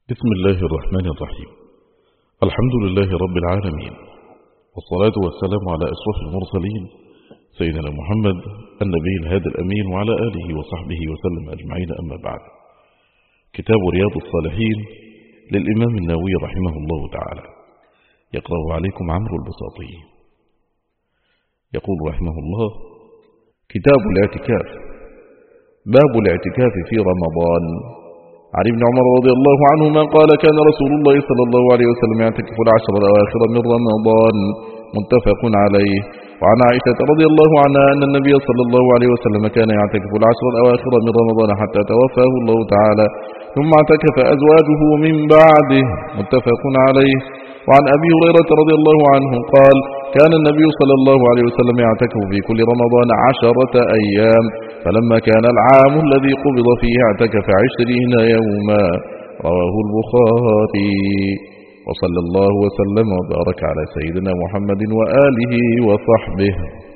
بسم الله الرحمن الرحيم. الحمد لله رب العالمين، والصلاة والسلام على أشرف المرسلين سيدنا محمد النبي الهادي الأمين وعلى آله وصحبه وسلم أجمعين، أما بعد. كتاب رياض الصالحين للإمام النووي رحمه الله تعالى، يقرأ عليكم عمرو البساطي. يقول رحمه الله: كتاب الاعتكاف. باب الاعتكاف في رمضان. عن ابن عمر رضي الله عنهما قال: كان رسول الله صلى الله عليه وسلم يعتكف العشر الأواخر من رمضان، متفق عليه. وعن عائشة رضي الله عنها أن النبي صلى الله عليه وسلم كان يعتكف العشر الأواخر من رمضان حتى توفاه الله تعالى، ثم اعتكف أزواجه من بعده، متفق عليه. وعن أبي هريرة رضي الله عنه قال: كان النبي صلى الله عليه وسلم يعتكف في كل رمضان 10 أيام، فلما كان العام الذي قبض فيه اعتكف 20 يوما. رواه البخاري. وصلى الله وسلم وبارك على سيدنا محمد وآله وصحبه.